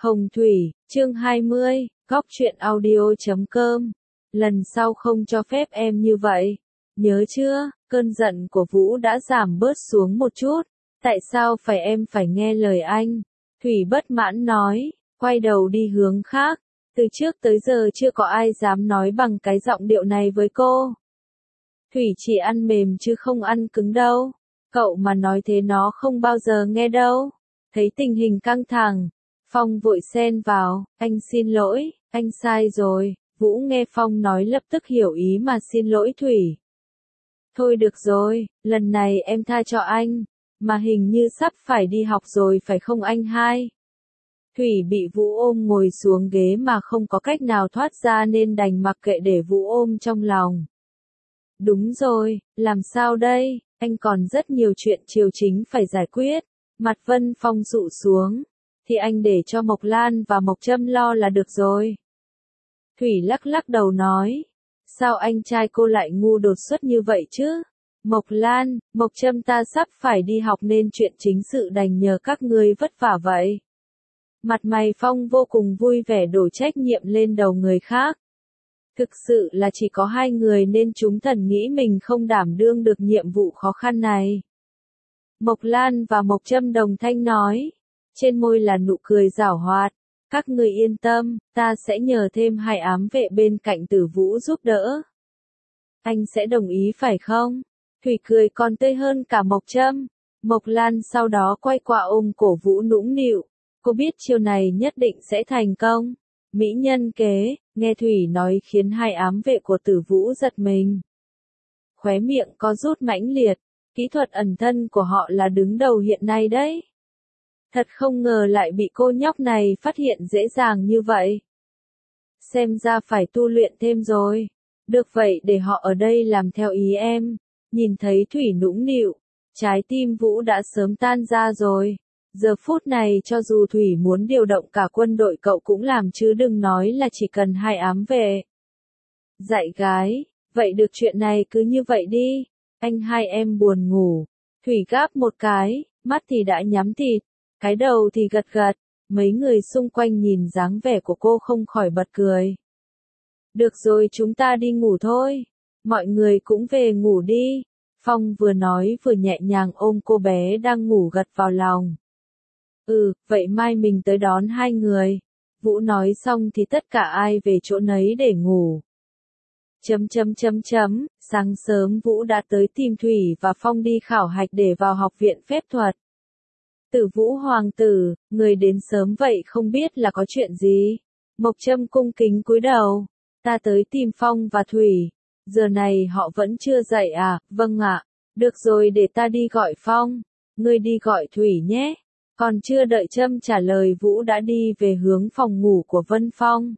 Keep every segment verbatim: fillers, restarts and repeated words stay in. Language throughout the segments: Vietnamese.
Hồng Thủy, chương hai mươi, góc truyện audio chấm com. Lần sau không cho phép em như vậy. Nhớ chưa, cơn giận của Vũ đã giảm bớt xuống một chút. Tại sao phải em phải nghe lời anh? Thủy bất mãn nói, quay đầu đi hướng khác. Từ trước tới giờ chưa có ai dám nói bằng cái giọng điệu này với cô. Thủy chỉ ăn mềm chứ không ăn cứng đâu. Cậu mà nói thế nó không bao giờ nghe đâu. Thấy tình hình căng thẳng, Phong vội xen vào, anh xin lỗi, anh sai rồi. Vũ nghe Phong nói lập tức hiểu ý mà xin lỗi Thủy. Thôi được rồi, lần này em tha cho anh, mà hình như sắp phải đi học rồi phải không anh hai? Thủy bị Vũ ôm ngồi xuống ghế mà không có cách nào thoát ra nên đành mặc kệ để Vũ ôm trong lòng. Đúng rồi, làm sao đây, anh còn rất nhiều chuyện triều chính phải giải quyết. Mặt Vân Phong dụ xuống, thì anh để cho Mộc Lan và Mộc Trâm lo là được rồi. Thủy lắc lắc đầu nói, sao anh trai cô lại ngu đột xuất như vậy chứ? Mộc Lan, Mộc Trâm ta sắp phải đi học nên chuyện chính sự đành nhờ các ngươi vất vả vậy. Mặt mày Phong vô cùng vui vẻ đổ trách nhiệm lên đầu người khác. Thực sự là chỉ có hai người nên chúng thần nghĩ mình không đảm đương được nhiệm vụ khó khăn này. Mộc Lan và Mộc Trâm đồng thanh nói, trên môi là nụ cười giảo hoạt. Các người yên tâm, ta sẽ nhờ thêm hai ám vệ bên cạnh Tử Vũ giúp đỡ. Anh sẽ đồng ý phải không? Thủy cười còn tươi hơn cả Mộc Trâm. Mộc Lan sau đó quay qua ôm cổ Vũ nũng nịu. Cô biết chiêu này nhất định sẽ thành công. Mỹ nhân kế, nghe Thủy nói khiến hai ám vệ của Tử Vũ giật mình. Khóe miệng có rút mãnh liệt. Kỹ thuật ẩn thân của họ là đứng đầu hiện nay đấy. Thật không ngờ lại bị cô nhóc này phát hiện dễ dàng như vậy. Xem ra phải tu luyện thêm rồi. Được vậy để họ ở đây làm theo ý em. Nhìn thấy Thủy nũng nịu, trái tim Vũ đã sớm tan ra rồi. Giờ phút này cho dù Thủy muốn điều động cả quân đội cậu cũng làm chứ đừng nói là chỉ cần hai ám vệ. Dạy gái, vậy được chuyện này cứ như vậy đi. Anh hai em buồn ngủ. Thủy gáp một cái, mắt thì đã nhắm tịt, cái đầu thì gật gật. Mấy người xung quanh nhìn dáng vẻ của cô không khỏi bật cười. Được rồi chúng ta đi ngủ thôi. Mọi người cũng về ngủ đi. Phong vừa nói vừa nhẹ nhàng ôm cô bé đang ngủ gật vào lòng. Ừ, vậy mai mình tới đón hai người. Vũ nói xong thì tất cả ai về chỗ nấy để ngủ. Chấm chấm chấm chấm, sáng sớm Vũ đã tới tìm Thủy và Phong đi khảo hạch để vào học viện phép thuật. Tử Vũ hoàng tử, người đến sớm vậy không biết là có chuyện gì? Mộc Trâm cung kính cúi đầu. Ta tới tìm Phong và Thủy. Giờ này họ vẫn chưa dậy à? Vâng ạ. Được rồi để ta đi gọi Phong. Ngươi đi gọi Thủy nhé. Còn chưa đợi Trâm trả lời Vũ đã đi về hướng phòng ngủ của Vân Phong.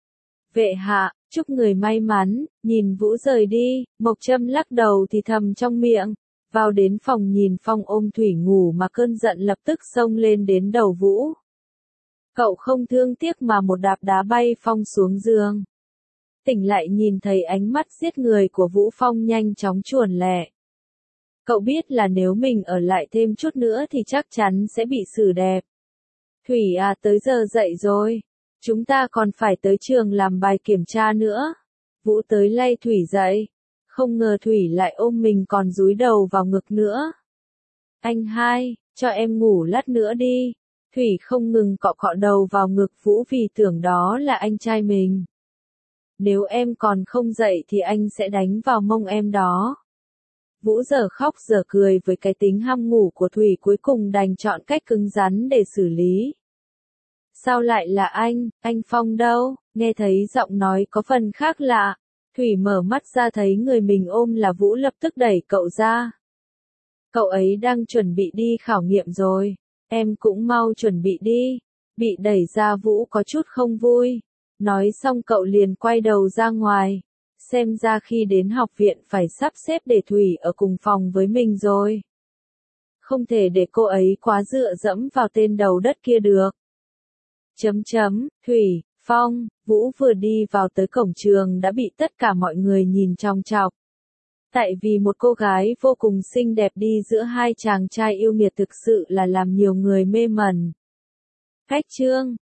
Vệ hạ, chúc người may mắn. Nhìn Vũ rời đi, Mộc Trâm lắc đầu thì thầm trong miệng. Vào đến phòng nhìn Phong ôm Thủy ngủ mà cơn giận lập tức xông lên đến đầu Vũ. Cậu không thương tiếc mà một đạp đá bay Phong xuống giường. Tỉnh lại nhìn thấy ánh mắt giết người của Vũ Phong nhanh chóng chuồn lẹ. Cậu biết là nếu mình ở lại thêm chút nữa thì chắc chắn sẽ bị xử đẹp. Thủy à, tới giờ dậy rồi. Chúng ta còn phải tới trường làm bài kiểm tra nữa. Vũ tới lay Thủy dậy. Không ngờ Thủy lại ôm mình còn dúi đầu vào ngực nữa. Anh hai, cho em ngủ lát nữa đi. Thủy không ngừng cọ cọ đầu vào ngực Vũ vì tưởng đó là anh trai mình. Nếu em còn không dậy thì anh sẽ đánh vào mông em đó. Vũ giờ khóc giờ cười với cái tính ham ngủ của Thủy cuối cùng đành chọn cách cứng rắn để xử lý. Sao lại là anh, anh Phong đâu? Nghe thấy giọng nói có phần khác lạ. Thủy mở mắt ra thấy người mình ôm là Vũ lập tức đẩy cậu ra. Cậu ấy đang chuẩn bị đi khảo nghiệm rồi. Em cũng mau chuẩn bị đi. Bị đẩy ra Vũ có chút không vui. Nói xong cậu liền quay đầu ra ngoài. Xem ra khi đến học viện phải sắp xếp để Thủy ở cùng phòng với mình rồi. Không thể để cô ấy quá dựa dẫm vào tên đầu đất kia được. Chấm chấm, Thủy, Phong, Vũ vừa đi vào tới cổng trường đã bị tất cả mọi người nhìn chòng chọc. Tại vì một cô gái vô cùng xinh đẹp đi giữa hai chàng trai yêu nghiệt thực sự là làm nhiều người mê mẩn. Cách chương